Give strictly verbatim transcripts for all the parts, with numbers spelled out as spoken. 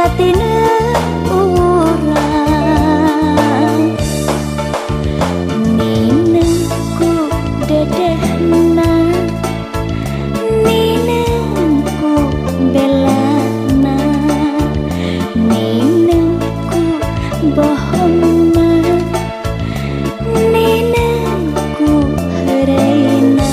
katina urang ninengku dedehna ninengku belana ninengku bohongna ninengku hereina.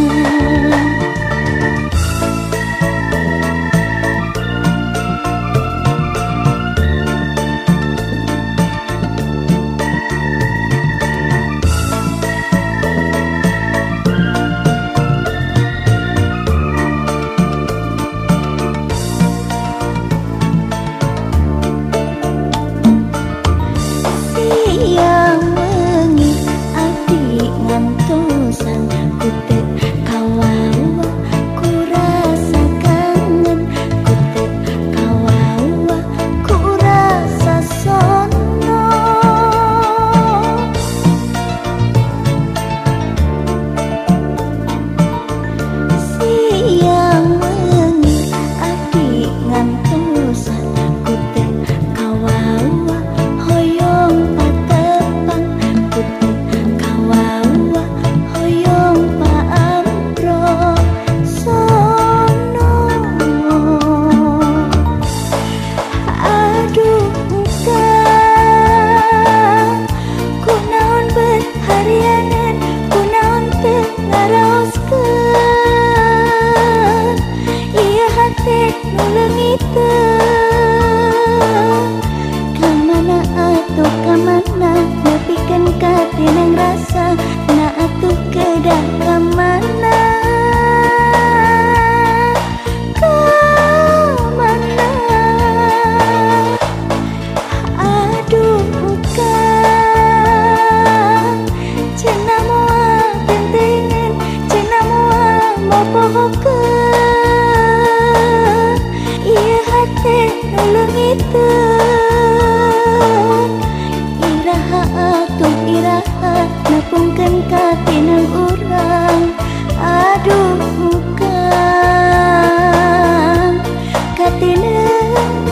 Yang mengi abdi ngantosan ku teu kawawa ku rasa kangen ku teu kawawa ku rasa sono siang mengi abdi ngantosan ku teu kawawa hoyong patepang ku teu kawawa hoyong paampro sono. Aduh engkau kunaon berharianan kunaon teu ngaraoskeun ieu hate nu leungiteun kamana atuh kamana nepikeun katinang rasa na atuh kedah kamana kamana. Aduh engkau cenah moal tentengan cenah moal mopohokeun ieu hate nu leungiteun iraha atuh iraha nepungkeun katinang urang. Aduh engkang katinang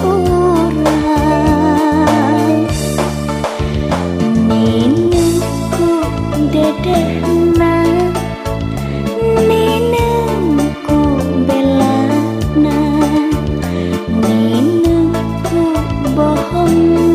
urang ninengku dedehna ninengku belana ninengku bohongna